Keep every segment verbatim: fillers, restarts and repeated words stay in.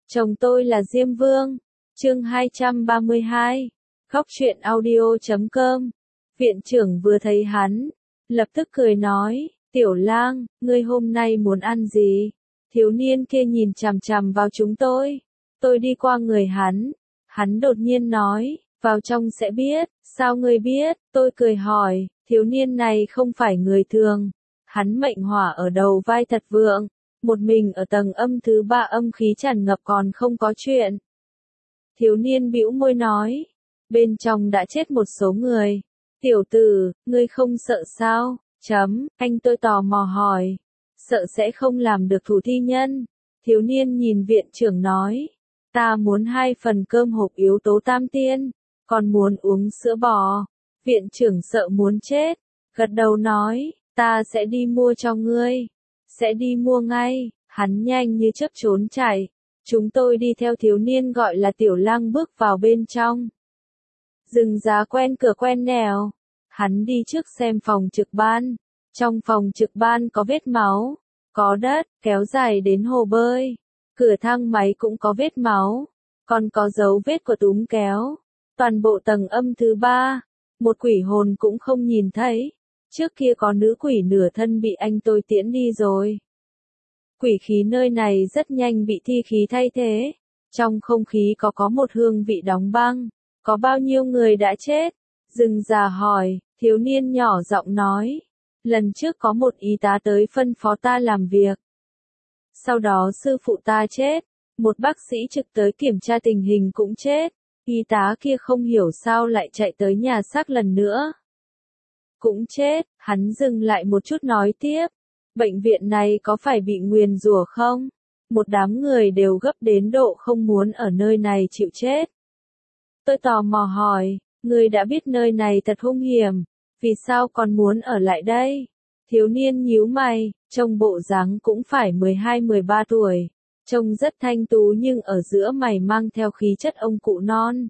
Chồng tôi là Diêm Vương. Chương hai trăm ba mươi hai. Khóc chuyện audio chấm com. Viện trưởng vừa thấy hắn, lập tức cười nói, Tiểu Lang, ngươi hôm nay muốn ăn gì? Thiếu niên kia nhìn chằm chằm vào chúng tôi. Tôi đi qua người hắn. Hắn đột nhiên nói, vào trong sẽ biết. Sao ngươi biết? Tôi cười hỏi, thiếu niên này không phải người thường. Hắn mệnh hỏa ở đầu vai thật vượng. Một mình ở tầng âm thứ ba âm khí tràn ngập còn không có chuyện. Thiếu niên bĩu môi nói, bên trong đã chết một số người. Tiểu tử, ngươi không sợ sao? Chấm, anh tôi tò mò hỏi. Sợ sẽ không làm được thủ thi nhân. Thiếu niên nhìn viện trưởng nói, ta muốn hai phần cơm hộp yếu tố tam tiên, còn muốn uống sữa bò. Viện trưởng sợ muốn chết, gật đầu nói, ta sẽ đi mua cho ngươi. Sẽ đi mua ngay. Hắn nhanh như chớp trốn chạy. Chúng tôi đi theo thiếu niên gọi là Tiểu Lang bước vào bên trong. Rừng giá quen cửa quen nẻo. Hắn đi trước xem phòng trực ban. Trong phòng trực ban có vết máu, có đất, kéo dài đến hồ bơi. Cửa thang máy cũng có vết máu, còn có dấu vết của túm kéo. Toàn bộ tầng âm thứ ba, một quỷ hồn cũng không nhìn thấy. Trước kia có nữ quỷ nửa thân bị anh tôi tiễn đi rồi. Quỷ khí nơi này rất nhanh bị thi khí thay thế. Trong không khí có có một hương vị đóng băng. Có bao nhiêu người đã chết? Rừng già hỏi, thiếu niên nhỏ giọng nói. Lần trước có một y tá tới phân phó ta làm việc. Sau đó sư phụ ta chết. Một bác sĩ trực tới kiểm tra tình hình cũng chết. Y tá kia không hiểu sao lại chạy tới nhà xác lần nữa. Cũng chết. Hắn dừng lại một chút nói tiếp. Bệnh viện này có phải bị nguyền rủa không? Một đám người đều gấp đến độ không muốn ở nơi này chịu chết. Tôi tò mò hỏi, ngươi đã biết nơi này thật hung hiểm, vì sao còn muốn ở lại đây? Thiếu niên nhíu mày, trông bộ dáng cũng phải mười hai mười ba tuổi, trông rất thanh tú nhưng ở giữa mày mang theo khí chất ông cụ non.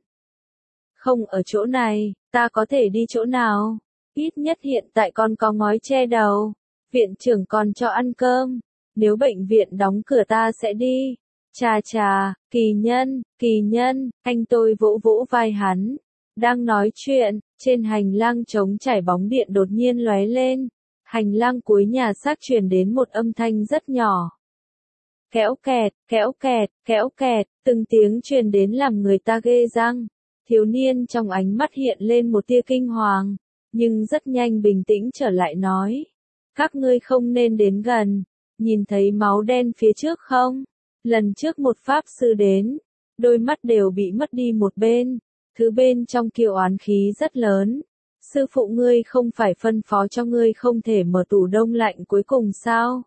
Không ở chỗ này, ta có thể đi chỗ nào? Ít nhất hiện tại còn có ngói che đầu. Viện trưởng còn cho ăn cơm. Nếu bệnh viện đóng cửa ta sẽ đi. Chà chà, kỳ nhân, kỳ nhân, anh tôi vỗ vỗ vai hắn. Đang nói chuyện, trên hành lang trống trải bóng điện đột nhiên lóe lên. Hành lang cuối nhà xác truyền đến một âm thanh rất nhỏ. Kéo kẹt, kéo kẹt, kéo kẹt, từng tiếng truyền đến làm người ta ghê răng. Thiếu niên trong ánh mắt hiện lên một tia kinh hoàng, nhưng rất nhanh bình tĩnh trở lại nói. Các ngươi không nên đến gần. Nhìn thấy máu đen phía trước không? Lần trước một pháp sư đến, đôi mắt đều bị mất đi một bên. Thứ bên trong kiều oán khí rất lớn. Sư phụ ngươi không phải phân phó cho ngươi không thể mở tủ đông lạnh cuối cùng sao?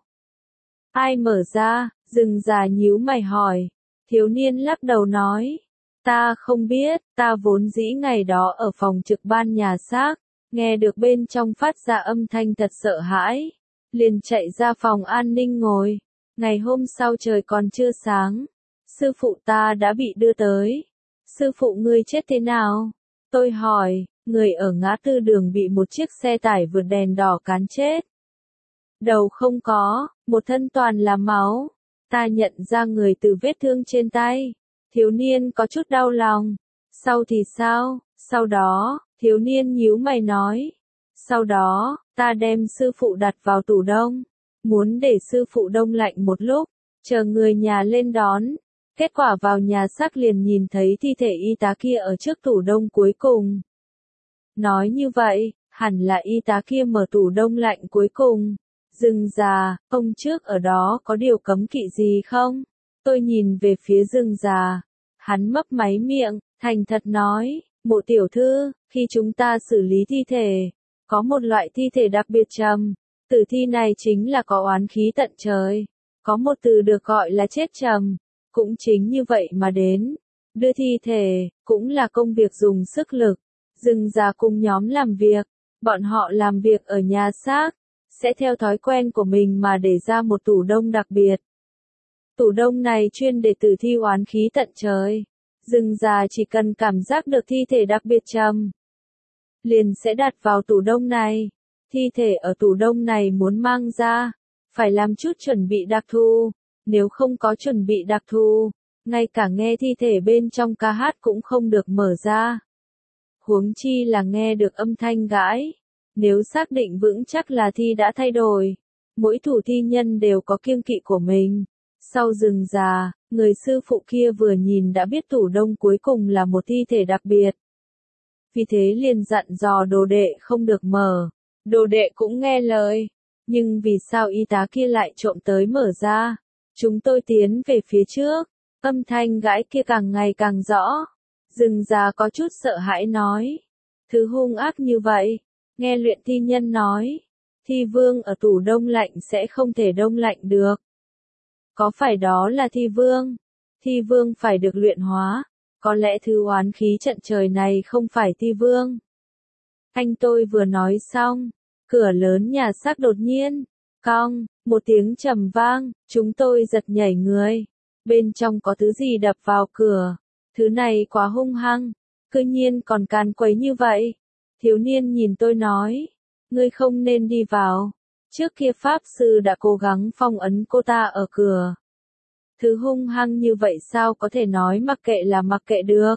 Ai mở ra? Rừng già nhíu mày hỏi. Thiếu niên lắc đầu nói. Ta không biết, ta vốn dĩ ngày đó ở phòng trực ban nhà xác. Nghe được bên trong phát ra âm thanh thật sợ hãi. Liền chạy ra phòng an ninh ngồi. Ngày hôm sau trời còn chưa sáng. Sư phụ ta đã bị đưa tới. Sư phụ ngươi chết thế nào? Tôi hỏi, người ở ngã tư đường bị một chiếc xe tải vượt đèn đỏ cán chết. Đầu không có, một thân toàn là máu. Ta nhận ra người từ vết thương trên tay. Thiếu niên có chút đau lòng. Sau thì sao? Sau đó, thiếu niên nhíu mày nói. Sau đó, ta đem sư phụ đặt vào tủ đông. Muốn để sư phụ đông lạnh một lúc, chờ người nhà lên đón. Kết quả vào nhà xác liền nhìn thấy thi thể y tá kia ở trước tủ đông cuối cùng. Nói như vậy, hẳn là y tá kia mở tủ đông lạnh cuối cùng. Rừng già, ông trước ở đó có điều cấm kỵ gì không? Tôi nhìn về phía rừng già. Hắn mấp máy miệng, thành thật nói, Mộ tiểu thư, khi chúng ta xử lý thi thể, có một loại thi thể đặc biệt trầm. Tử thi này chính là có oán khí tận trời. Có một từ được gọi là chết trầm. Cũng chính như vậy mà đến. Đưa thi thể, cũng là công việc dùng sức lực. Rừng già cùng nhóm làm việc. Bọn họ làm việc ở nhà xác. Sẽ theo thói quen của mình mà để ra một tủ đông đặc biệt. Tủ đông này chuyên để tử thi oán khí tận trời. Rừng già chỉ cần cảm giác được thi thể đặc biệt trầm, liền sẽ đặt vào tủ đông này. Thi thể ở tủ đông này muốn mang ra, phải làm chút chuẩn bị đặc thù. Nếu không có chuẩn bị đặc thù, ngay cả nghe thi thể bên trong ca hát cũng không được mở ra. Huống chi là nghe được âm thanh gãi. Nếu xác định vững chắc là thi đã thay đổi, mỗi thủ thi nhân đều có kiêng kỵ của mình. Sau rừng già, người sư phụ kia vừa nhìn đã biết tủ đông cuối cùng là một thi thể đặc biệt. Vì thế liền dặn dò đồ đệ không được mở. Đồ đệ cũng nghe lời. Nhưng vì sao y tá kia lại trộm tới mở ra? Chúng tôi tiến về phía trước. Âm thanh gãi kia càng ngày càng rõ. Rừng già có chút sợ hãi nói. Thứ hung ác như vậy. Nghe luyện thi nhân nói. Thi vương ở tủ đông lạnh sẽ không thể đông lạnh được. Có phải đó là thi vương? Thi vương phải được luyện hóa. Có lẽ thứ oán khí trận trời này không phải thi vương. Anh tôi vừa nói xong. Cửa lớn nhà xác đột nhiên. Cong, một tiếng trầm vang. Chúng tôi giật nhảy người. Bên trong có thứ gì đập vào cửa. Thứ này quá hung hăng. Cư nhiên còn can quấy như vậy. Thiếu niên nhìn tôi nói. Ngươi không nên đi vào. Trước kia Pháp Sư đã cố gắng phong ấn cô ta ở cửa. Thứ hung hăng như vậy sao có thể nói mặc kệ là mặc kệ được.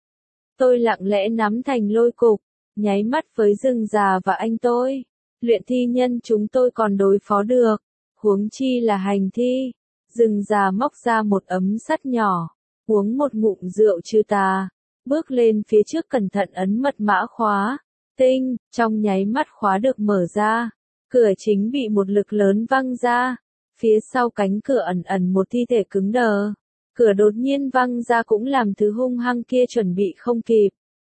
Tôi lặng lẽ nắm thành lôi cục, nháy mắt với rừng già và anh tôi. Luyện thi nhân chúng tôi còn đối phó được. Huống chi là hành thi. Rừng già móc ra một ấm sắt nhỏ. Uống một ngụm rượu trừ tà. Bước lên phía trước cẩn thận ấn mật mã khóa. Tinh, trong nháy mắt khóa được mở ra. Cửa chính bị một lực lớn văng ra. Phía sau cánh cửa ẩn ẩn một thi thể cứng đờ. Cửa đột nhiên văng ra cũng làm thứ hung hăng kia chuẩn bị không kịp.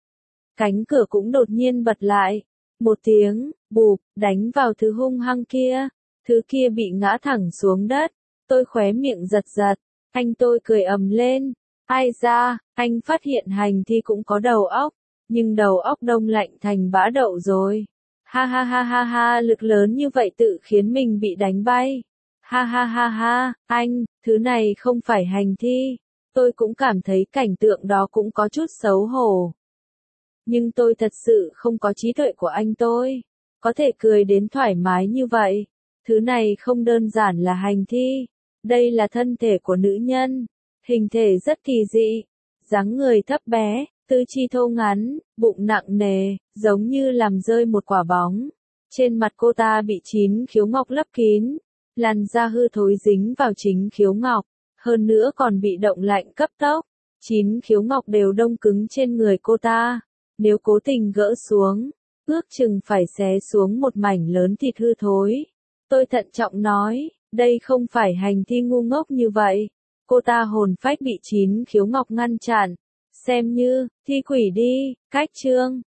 Cánh cửa cũng đột nhiên bật lại. Một tiếng, bụp, đánh vào thứ hung hăng kia. Thứ kia bị ngã thẳng xuống đất. Tôi khóe miệng giật giật. Anh tôi cười ầm lên. Ai ra, anh phát hiện hành thi cũng có đầu óc. Nhưng đầu óc đông lạnh thành bã đậu rồi. Ha ha ha ha ha, lực lớn như vậy tự khiến mình bị đánh bay. Ha ha ha ha, anh, thứ này không phải hành thi. Tôi cũng cảm thấy cảnh tượng đó cũng có chút xấu hổ. Nhưng tôi thật sự không có trí tuệ của anh tôi. Có thể cười đến thoải mái như vậy. Thứ này không đơn giản là hành thi. Đây là thân thể của nữ nhân. Hình thể rất kỳ dị. Dáng người thấp bé, tứ chi thô ngắn, bụng nặng nề, giống như làm rơi một quả bóng. Trên mặt cô ta bị chín khiếu ngọc lấp kín. Làn da hư thối dính vào chính khiếu ngọc. Hơn nữa còn bị động lạnh cấp tốc. Chín khiếu ngọc đều đông cứng trên người cô ta. Nếu cố tình gỡ xuống, ước chừng phải xé xuống một mảnh lớn thịt hư thối. Tôi thận trọng nói, đây không phải hành thi ngu ngốc như vậy. Cô ta hồn phách bị chín khiếu ngọc ngăn chặn. Xem như, thi quỷ đi, cách chương.